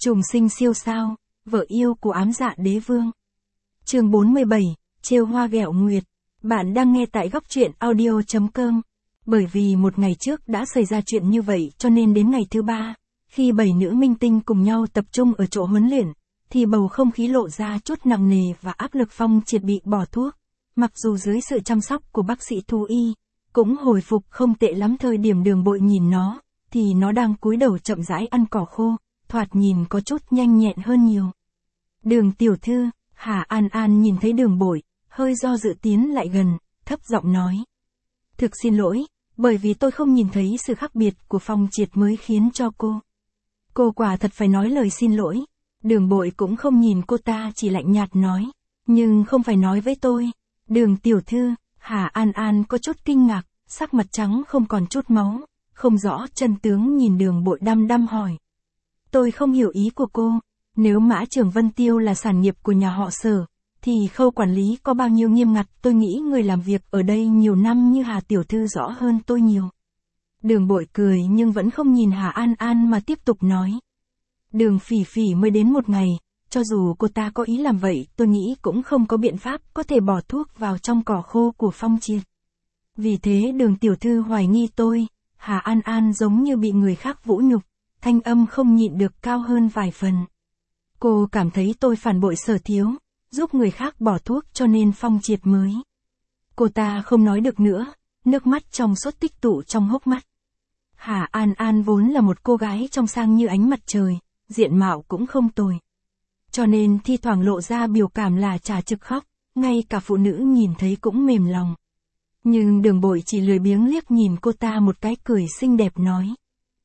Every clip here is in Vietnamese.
Trùng sinh siêu sao, vợ yêu của ám dạ đế vương. Chương 47, trêu hoa ghẹo nguyệt. Bạn đang nghe tại góc truyện audio.com. Bởi vì một ngày trước đã xảy ra chuyện như vậy cho nên đến ngày thứ 3, khi 7 nữ minh tinh cùng nhau tập trung ở chỗ huấn luyện, thì bầu không khí lộ ra chút nặng nề và áp lực. Phong Triệt bị bỏ thuốc. Mặc dù dưới sự chăm sóc của bác sĩ thú y, cũng hồi phục không tệ lắm. Thời điểm Đường Bội nhìn nó, thì nó đang cúi đầu chậm rãi ăn cỏ khô, thoạt nhìn có chút nhanh nhẹn hơn nhiều. Đường tiểu thư, Hà An An nhìn thấy Đường Bội, hơi do dự tiến lại gần, thấp giọng nói. Thực xin lỗi, bởi vì tôi không nhìn thấy sự khác biệt của Phong Triệt mới khiến cho cô. Cô quả thật phải nói lời xin lỗi. Đường Bội cũng không nhìn cô ta, chỉ lạnh nhạt nói. Nhưng không phải nói với tôi. Đường tiểu thư, Hà An An có chút kinh ngạc, sắc mặt trắng không còn chút máu, không rõ chân tướng nhìn Đường Bội đăm đăm hỏi. Tôi không hiểu ý của cô. Nếu Mã Trường Vân Tiêu là sản nghiệp của nhà họ Sở, thì khâu quản lý có bao nhiêu nghiêm ngặt, tôi nghĩ người làm việc ở đây nhiều năm như Hà tiểu thư rõ hơn tôi nhiều. Đường Bội cười nhưng vẫn không nhìn Hà An An mà tiếp tục nói. Đường Phỉ Phỉ mới đến một ngày, cho dù cô ta có ý làm vậy, tôi nghĩ cũng không có biện pháp có thể bỏ thuốc vào trong cỏ khô của Phong Triệt. Vì thế Đường tiểu thư hoài nghi tôi. Hà An An giống như bị người khác vũ nhục, thanh âm không nhịn được cao hơn vài phần. Cô cảm thấy tôi phản bội Sở thiếu, giúp người khác bỏ thuốc cho nên Phong Triệt mới. Cô ta không nói được nữa, nước mắt trong suốt tích tụ trong hốc mắt. Hà An An vốn là một cô gái trong sang như ánh mặt trời, diện mạo cũng không tồi. Cho nên thi thoảng lộ ra biểu cảm là chả trực khóc, ngay cả phụ nữ nhìn thấy cũng mềm lòng. Nhưng Đường Bội chỉ lười biếng liếc nhìn cô ta một cái, cười xinh đẹp nói.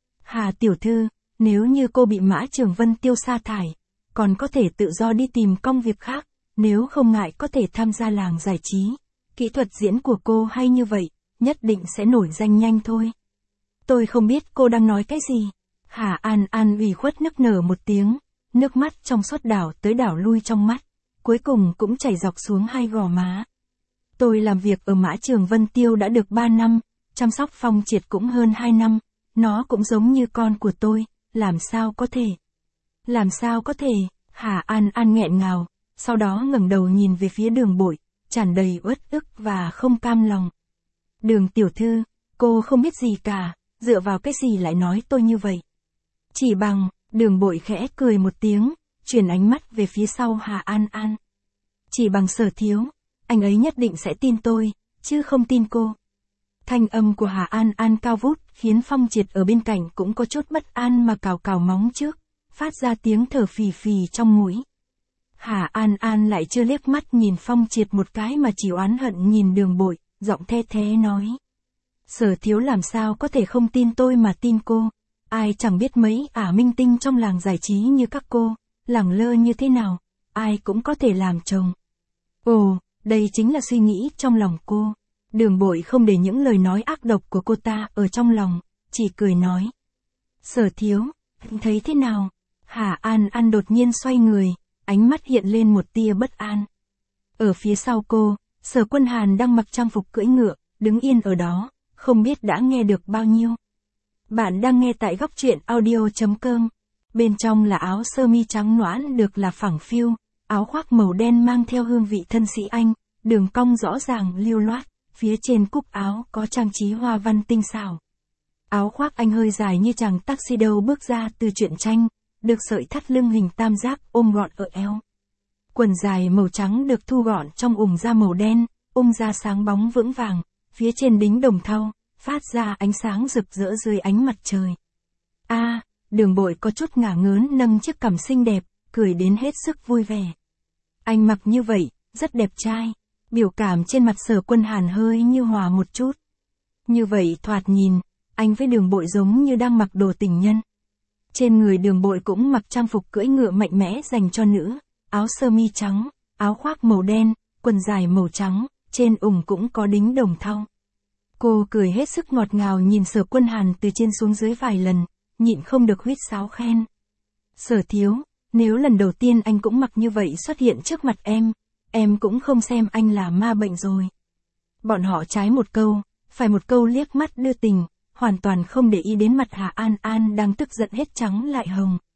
Hà tiểu thư, nếu như cô bị Mã Trường Vân Tiêu sa thải, còn có thể tự do đi tìm công việc khác, nếu không ngại có thể tham gia làng giải trí. Kỹ thuật diễn của cô hay như vậy, nhất định sẽ nổi danh nhanh thôi. Tôi không biết cô đang nói cái gì. Hà An An ủy khuất nức nở một tiếng, nước mắt trong suốt đảo tới đảo lui trong mắt, cuối cùng cũng chảy dọc xuống hai gò má. Tôi làm việc ở Mã Trường Vân Tiêu đã được 3 năm, chăm sóc Phong Triệt cũng hơn 2 năm, nó cũng giống như con của tôi, làm sao có thể. Làm sao có thể, Hà An An nghẹn ngào, sau đó ngẩng đầu nhìn về phía Đường Bội, tràn đầy uất ức và không cam lòng. Đường tiểu thư, cô không biết gì cả, dựa vào cái gì lại nói tôi như vậy. Chỉ bằng, Đường Bội khẽ cười một tiếng, chuyển ánh mắt về phía sau Hà An An. Chỉ bằng Sở thiếu, anh ấy nhất định sẽ tin tôi, chứ không tin cô. Thanh âm của Hà An An cao vút, khiến Phong Triệt ở bên cạnh cũng có chút bất an mà cào cào móng trước, phát ra tiếng thở phì phì trong mũi. Hà An An lại chưa liếc mắt nhìn Phong Triệt một cái mà chỉ oán hận nhìn Đường Bội, giọng the thé nói. Sở thiếu làm sao có thể không tin tôi mà tin cô, ai chẳng biết mấy minh tinh trong làng giải trí như các cô, lẳng lơ như thế nào, ai cũng có thể làm chồng. Ồ, đây chính là suy nghĩ trong lòng cô. Đường Bội không để những lời nói ác độc của cô ta ở trong lòng, chỉ cười nói. Sở thiếu, thấy thế nào? Hà An An đột nhiên xoay người, ánh mắt hiện lên một tia bất an. Ở phía sau cô, Sở Quân Hàn đang mặc trang phục cưỡi ngựa, đứng yên ở đó, không biết đã nghe được bao nhiêu. Bạn đang nghe tại góc truyện audio.com. Bên trong là áo sơ mi trắng nõn được là phẳng phiu, áo khoác màu đen mang theo hương vị thân sĩ Anh, đường cong rõ ràng lưu loát, phía trên cúc áo có trang trí hoa văn tinh xảo. Áo khoác Anh hơi dài như chàng tuxedo bước ra từ truyện tranh, được sợi thắt lưng hình tam giác ôm gọn ở eo. Quần dài màu trắng được thu gọn trong ủng da màu đen, da sáng bóng vững vàng, phía trên đính đồng thau, phát ra ánh sáng rực rỡ dưới ánh mặt trời. Đường Bội có chút ngả ngớn nâng chiếc cằm xinh đẹp, cười đến hết sức vui vẻ. Anh mặc như vậy, rất đẹp trai. Biểu cảm trên mặt Sở Quân Hàn hơi như hòa một chút. Như vậy thoạt nhìn, anh với Đường Bội giống như đang mặc đồ tình nhân. Trên người Đường Bội cũng mặc trang phục cưỡi ngựa mạnh mẽ dành cho nữ, áo sơ mi trắng, áo khoác màu đen, quần dài màu trắng, trên ủng cũng có đính đồng thau. Cô cười hết sức ngọt ngào nhìn Sở Quân Hàn từ trên xuống dưới vài lần, nhịn không được huýt sáo khen. Sở thiếu, nếu lần đầu tiên anh cũng mặc như vậy xuất hiện trước mặt em cũng không xem anh là ma bệnh rồi. Bọn họ trái một câu, phải một câu liếc mắt đưa tình, hoàn toàn không để ý đến mặt Hà An An đang tức giận hết trắng lại hồng.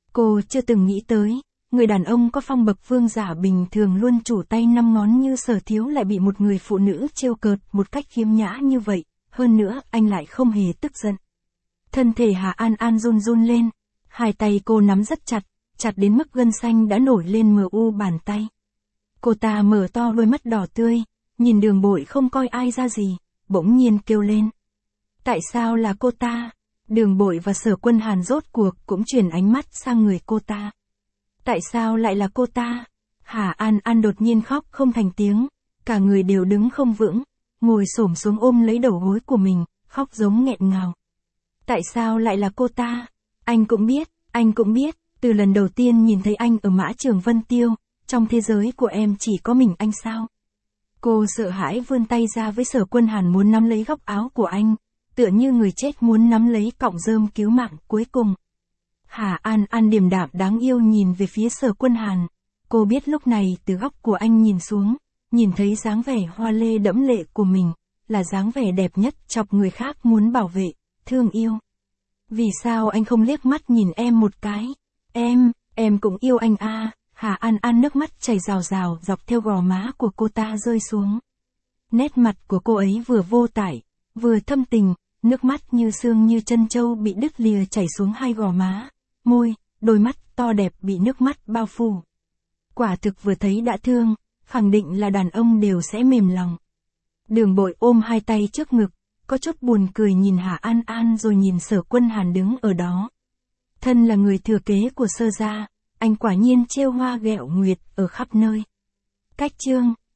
Cô chưa từng nghĩ tới, người đàn ông có phong bậc vương giả bình thường luôn chủ tay 5 ngón như Sở Thiếu lại bị một người phụ nữ trêu cợt một cách khiêm nhã như vậy, hơn nữa anh lại không hề tức giận. Thân thể Hà An An run run lên, hai tay cô nắm rất chặt, chặt đến mức gân xanh đã nổi lên mờ u bàn tay. Cô ta mở to đôi mắt đỏ tươi, nhìn Đường Bội không coi ai ra gì, bỗng nhiên kêu lên. Tại sao là cô ta? Đường Bội và Sở Quân Hàn rốt cuộc cũng chuyển ánh mắt sang người cô ta. Tại sao lại là cô ta? Hà An An đột nhiên khóc không thành tiếng, cả người đều đứng không vững, ngồi xổm xuống ôm lấy đầu gối của mình, khóc giống nghẹn ngào. Tại sao lại là cô ta? Anh cũng biết, từ lần đầu tiên nhìn thấy anh ở Mã Trường Vân Tiêu, trong thế giới của em chỉ có mình anh sao? Cô sợ hãi vươn tay ra với Sở Quân Hàn muốn nắm lấy góc áo của anh, tựa như người chết muốn nắm lấy cọng rơm cứu mạng cuối cùng. Hà An An điềm đạm đáng yêu nhìn về phía Sở Quân Hàn, cô biết lúc này từ góc của anh nhìn xuống, nhìn thấy dáng vẻ hoa lê đẫm lệ của mình, là dáng vẻ đẹp nhất chọc người khác muốn bảo vệ, thương yêu. Vì sao anh không liếc mắt nhìn em một cái? Em cũng yêu anh à. Hà An An nước mắt chảy rào rào dọc theo gò má của cô ta rơi xuống. Nét mặt của cô ấy vừa vô tải, vừa thâm tình, nước mắt như sương như chân trâu bị đứt lìa chảy xuống hai gò má, môi, đôi mắt to đẹp bị nước mắt bao phủ. Quả thực vừa thấy đã thương, khẳng định là đàn ông đều sẽ mềm lòng. Đường Bội ôm hai tay trước ngực, có chút buồn cười nhìn Hà An An rồi nhìn Sở Quân Hàn đứng ở đó. Thân là người thừa kế của Sở gia, anh quả nhiên trêu hoa ghẹo nguyệt ở khắp nơi. Cách chương